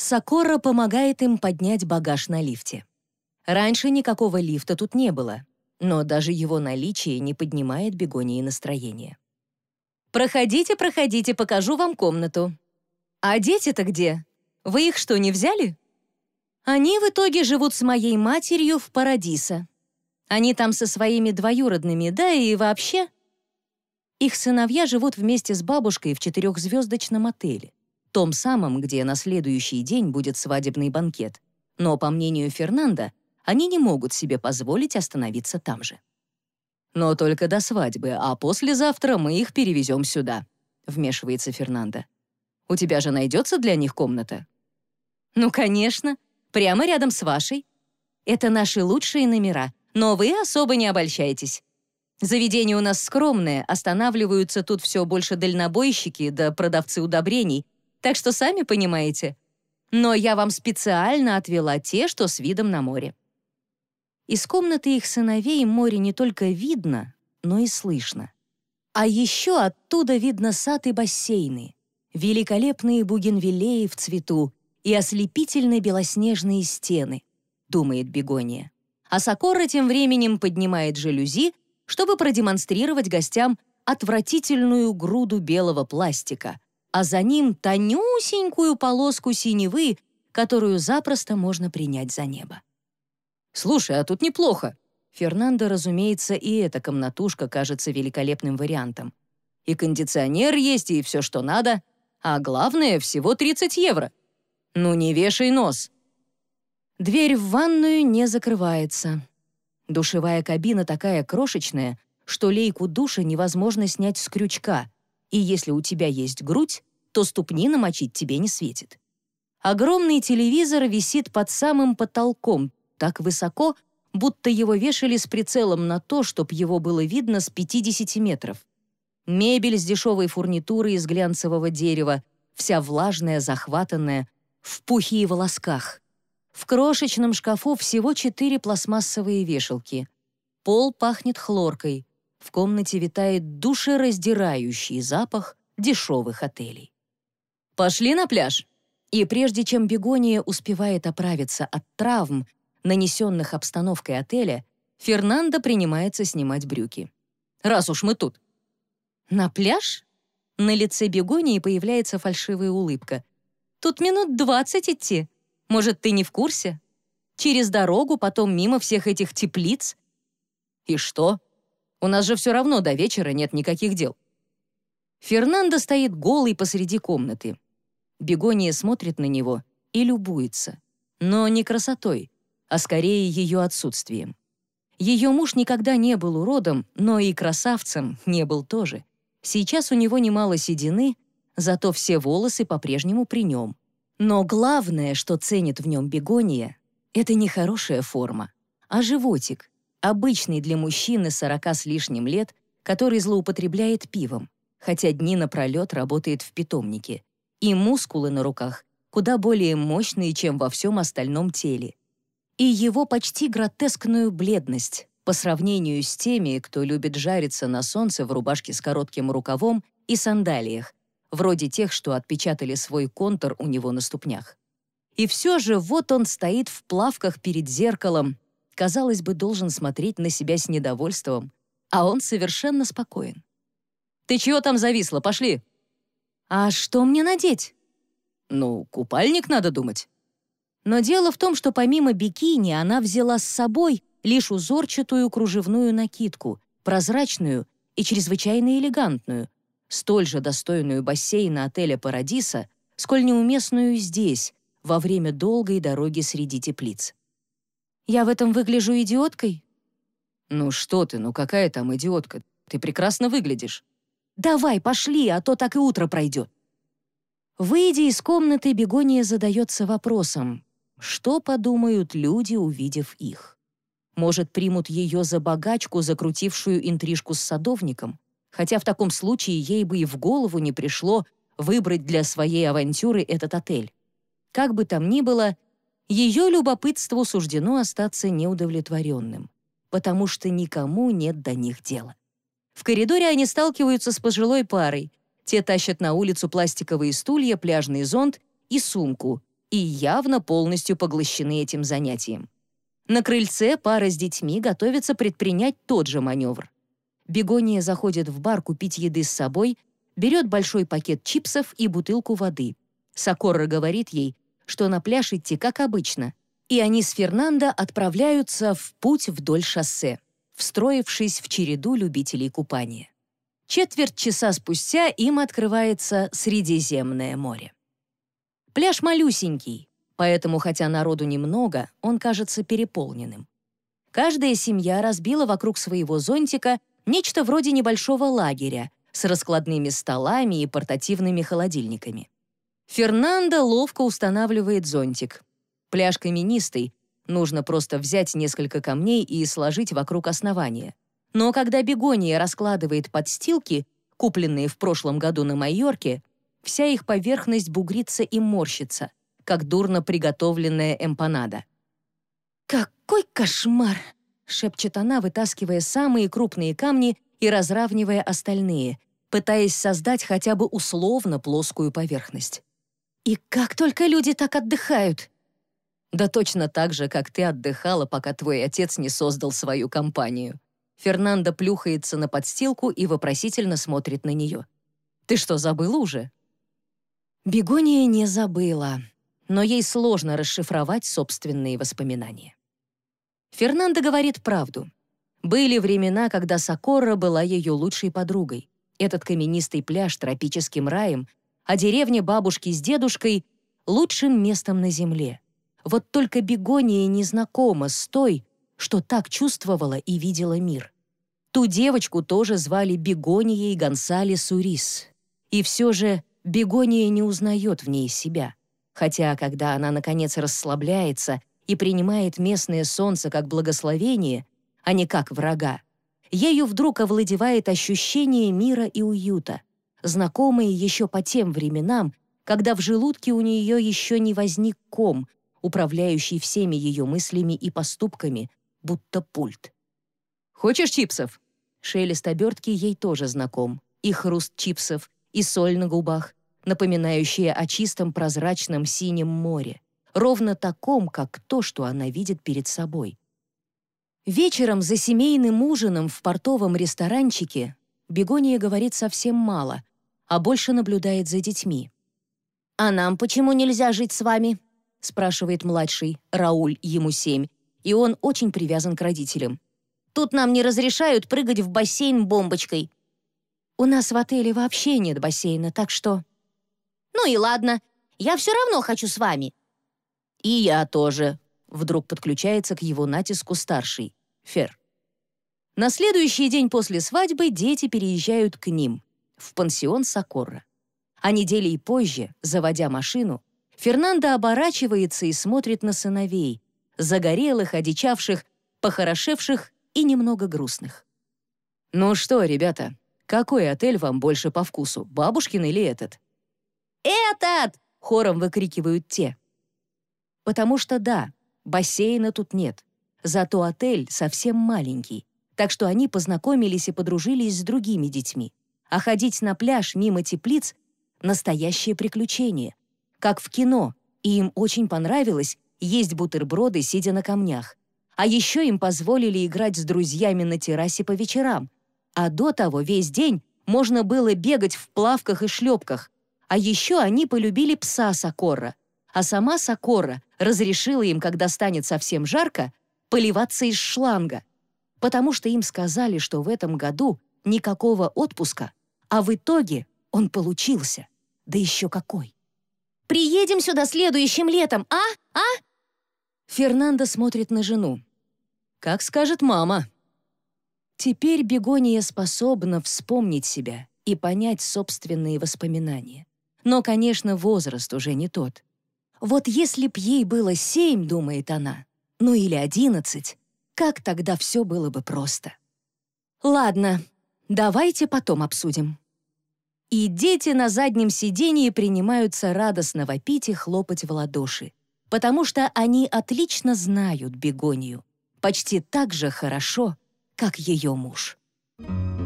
Сакора помогает им поднять багаж на лифте. Раньше никакого лифта тут не было, но даже его наличие не поднимает Бегонии настроение. «Проходите, проходите, покажу вам комнату». «А дети-то где? Вы их что, не взяли?» «Они в итоге живут с моей матерью в Парадисо. Они там со своими двоюродными, да и вообще...» Их сыновья живут вместе с бабушкой в 4-звездочном отеле, том самом, где на следующий день будет свадебный банкет. Но, по мнению Фернандо, они не могут себе позволить остановиться там же. «Но только до свадьбы, а послезавтра мы их перевезем сюда», — вмешивается Фернандо. «У тебя же найдется для них комната?» «Ну, конечно, прямо рядом с вашей. Это наши лучшие номера, но вы особо не обольщайтесь. Заведение у нас скромное, останавливаются тут все больше дальнобойщики да продавцы удобрений, так что сами понимаете. Но я вам специально отвела те, что с видом на море». Из комнаты их сыновей море не только видно, но и слышно. А еще оттуда видно сад и бассейны, великолепные бугенвиллеи в цвету и ослепительно белоснежные стены, думает Бегония. А Сакора тем временем поднимает жалюзи, чтобы продемонстрировать гостям отвратительную груду белого пластика, а за ним тонюсенькую полоску синевы, которую запросто можно принять за небо. «Слушай, а тут неплохо». Фернандо, разумеется, и эта комнатушка кажется великолепным вариантом. И кондиционер есть, и все, что надо. А главное, всего 30 евро. Ну не вешай нос. Дверь в ванную не закрывается. Душевая кабина такая крошечная, что лейку душа невозможно снять с крючка, и если у тебя есть грудь, то ступни намочить тебе не светит. Огромный телевизор висит под самым потолком, так высоко, будто его вешали с прицелом на то, чтоб его было видно с 50 метров. Мебель с дешевой фурнитурой из глянцевого дерева, вся влажная, захватанная, в пухе и волосках. В крошечном шкафу всего 4 пластмассовые вешалки. Пол пахнет хлоркой. В комнате витает душераздирающий запах дешевых отелей. «Пошли на пляж!» И прежде чем Бегония успевает оправиться от травм, нанесенных обстановкой отеля, Фернандо принимается снимать брюки. «Раз уж мы тут». «На пляж?» На лице Бегонии появляется фальшивая улыбка. «Тут минут 20 идти. Может, ты не в курсе? Через дорогу, потом мимо всех этих теплиц». «И что? У нас же все равно до вечера нет никаких дел». Фернандо стоит голый посреди комнаты. Бегония смотрит на него и любуется. Но не красотой, а скорее ее отсутствием. Ее муж никогда не был уродом, но и красавцем не был тоже. Сейчас у него немало седины, зато все волосы по-прежнему при нем. Но главное, что ценит в нем Бегония, это не хорошая форма, а животик, обычный для мужчины 40 с лишним лет, который злоупотребляет пивом, хотя дни напролет работает в питомнике, и мускулы на руках куда более мощные, чем во всем остальном теле. И его почти гротескную бледность по сравнению с теми, кто любит жариться на солнце в рубашке с коротким рукавом и сандалиях, вроде тех, что отпечатали свой контур у него на ступнях. И все же вот он стоит в плавках перед зеркалом, казалось бы, должен смотреть на себя с недовольством, а он совершенно спокоен. «Ты чего там зависла? Пошли!» «А что мне надеть?» «Ну, купальник надо думать». Но дело в том, что помимо бикини она взяла с собой лишь узорчатую кружевную накидку, прозрачную и чрезвычайно элегантную, столь же достойную бассейна отеля «Парадисо», сколь неуместную здесь, во время долгой дороги среди теплиц. «Я в этом выгляжу идиоткой?» «Ну что ты, ну какая там идиотка? Ты прекрасно выглядишь». «Давай, пошли, а то так и утро пройдет». Выйдя из комнаты, Бегония задается вопросом, что подумают люди, увидев их? Может, примут ее за богачку, закрутившую интрижку с садовником? Хотя в таком случае ей бы и в голову не пришло выбрать для своей авантюры этот отель. Как бы там ни было, ее любопытству суждено остаться неудовлетворенным, потому что никому нет до них дела. В коридоре они сталкиваются с пожилой парой. Те тащат на улицу пластиковые стулья, пляжный зонт и сумку, и явно полностью поглощены этим занятием. На крыльце пара с детьми готовится предпринять тот же маневр. Бегония заходит в бар купить еды с собой, берет большой пакет чипсов и бутылку воды. Сокорра говорит ей, что на пляж идти как обычно, и они с Фернандо отправляются в путь вдоль шоссе, встроившись в череду любителей купания. Четверть часа спустя им открывается Средиземное море. Пляж малюсенький, поэтому, хотя народу немного, он кажется переполненным. Каждая семья разбила вокруг своего зонтика нечто вроде небольшого лагеря с раскладными столами и портативными холодильниками. Фернандо ловко устанавливает зонтик. Пляж каменистый, нужно просто взять несколько камней и сложить вокруг основания. Но когда Бегония раскладывает подстилки, купленные в прошлом году на Майорке, вся их поверхность бугрится и морщится, как дурно приготовленная эмпанада. «Какой кошмар!» — шепчет она, вытаскивая самые крупные камни и разравнивая остальные, пытаясь создать хотя бы условно плоскую поверхность. «И как только люди так отдыхают!» «Да точно так же, как ты отдыхала, пока твой отец не создал свою компанию». Фернандо плюхается на подстилку и вопросительно смотрит на нее. «Ты что, забыла уже?» Бегония не забыла, но ей сложно расшифровать собственные воспоминания. Фернандо говорит правду. Были времена, когда Сокорра была ее лучшей подругой. Этот каменистый пляж тропическим раем, а деревня бабушки с дедушкой — лучшим местом на земле. Вот только Бегония не знакома с той, что так чувствовала и видела мир. Ту девочку тоже звали Бегонией Гонсалес Урис. И все же Бегония не узнает в ней себя. Хотя, когда она, наконец, расслабляется и принимает местное солнце как благословение, а не как врага, ею вдруг овладевает ощущение мира и уюта, знакомые еще по тем временам, когда в желудке у нее еще не возник ком, управляющий всеми ее мыслями и поступками, будто пульт. «Хочешь чипсов?» Шелест обертки ей тоже знаком. И хруст чипсов, и соль на губах, напоминающая о чистом прозрачном синем море, ровно таком, как то, что она видит перед собой. Вечером за семейным ужином в портовом ресторанчике Бегония говорит совсем мало, а больше наблюдает за детьми. «А нам почему нельзя жить с вами?» — спрашивает младший, Рауль, ему 7, и он очень привязан к родителям. «Тут нам не разрешают прыгать в бассейн бомбочкой». «У нас в отеле вообще нет бассейна, так что...» «Ну и ладно, я все равно хочу с вами». «И я тоже», — вдруг подключается к его натиску старший, Фер. На следующий день после свадьбы дети переезжают к ним, в пансион Сокорра. А неделей позже, заводя машину, Фернандо оборачивается и смотрит на сыновей, загорелых, одичавших, похорошевших и немного грустных. «Ну что, ребята, какой отель вам больше по вкусу, бабушкин или этот?» «Этот!» — хором выкрикивают те. Потому что да, бассейна тут нет, зато отель совсем маленький, так что они познакомились и подружились с другими детьми. А ходить на пляж мимо теплиц — настоящее приключение. Как в кино, и им очень понравилось есть бутерброды, сидя на камнях. А еще им позволили играть с друзьями на террасе по вечерам. А до того весь день можно было бегать в плавках и шлепках. А еще они полюбили пса Сокорра. А сама Сокорра разрешила им, когда станет совсем жарко, поливаться из шланга. Потому что им сказали, что в этом году никакого отпуска, а в итоге он получился. Да еще какой! «Приедем сюда следующим летом, а? А?» Фернандо смотрит на жену. «Как скажет мама». Теперь Бегония способна вспомнить себя и понять собственные воспоминания. Но, конечно, возраст уже не тот. Вот если б ей было 7, думает она, ну или 11, как тогда все было бы просто. Ладно, давайте потом обсудим. И дети на заднем сидении принимаются радостно вопить и хлопать в ладоши, потому что они отлично знают Бегонию, почти так же хорошо, как ее муж.